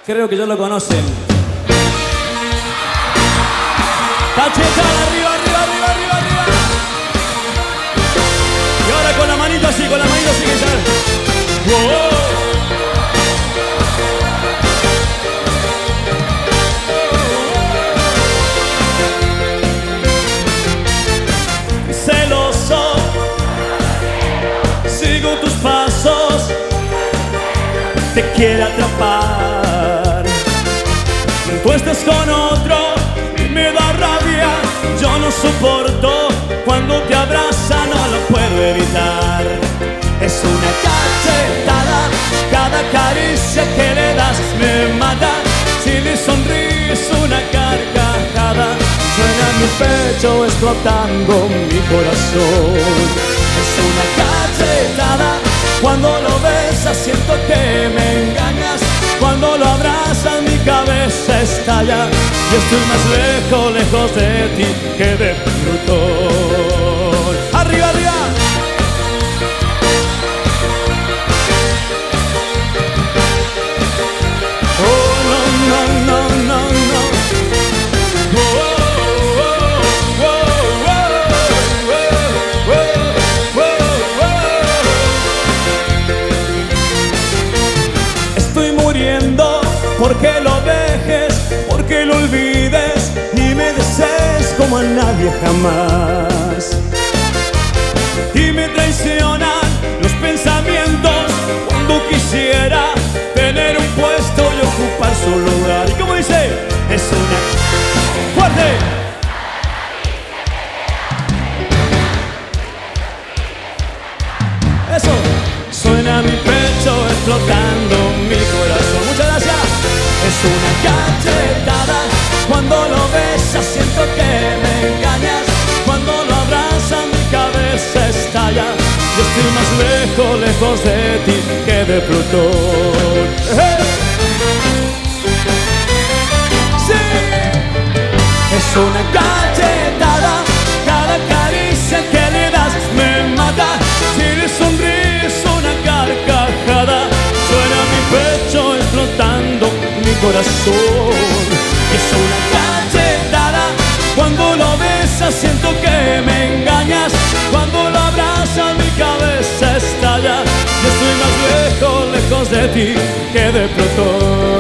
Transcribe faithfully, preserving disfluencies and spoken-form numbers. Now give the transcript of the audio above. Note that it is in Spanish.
Creo que ya lo conocen. Cachetada, arriba, arriba, arriba, arriba, arriba. Y ahora con la manito así, con la manito así que ya. ¡Wow! Celoso, sigo tus pasos, te quiere atrapar. Tú estás con otro y me da rabia. Yo no soporto cuando te abraza, no lo puedo evitar. Es una cachetada, cada caricia que le das me mata. Si le sonríes una carcajada, suena mi pecho explotando mi corazón. Es una cachetada, cuando lo besas siento que me engañas. Cuando lo abrazas mi cabeza estalla y estoy más lejos, lejos de ti que de Plutón. ¡Arriba, arriba! Oh, no, no, no, no, no. Oh, oh, oh, oh, oh, oh, oh, oh. Estoy muriendo porque lo dejes, porque lo olvides y me desees como a nadie jamás. Y me traicionan los pensamientos cuando quisiera tener un puesto y ocupar su lugar. ¿Y cómo dice? Es una fuerte. Eso. Suena mi pecho explotando mi corazón. Muchas gracias. Es una cachetada, cuando lo besas siento que me engañas. Cuando lo abrazas mi cabeza estalla y estoy más lejos, lejos de ti que de Plutón. ¡Hey! ¡Sí! Es una cachetada, cada caricia que le das me mata. Si le sonríes una carcajada, suena mi pecho explotando mi corazón. Es una cachetada, cuando lo besas siento que me engañas. Cuando lo abrazas mi cabeza estalla y estoy más lejos, lejos de ti que de Plutón.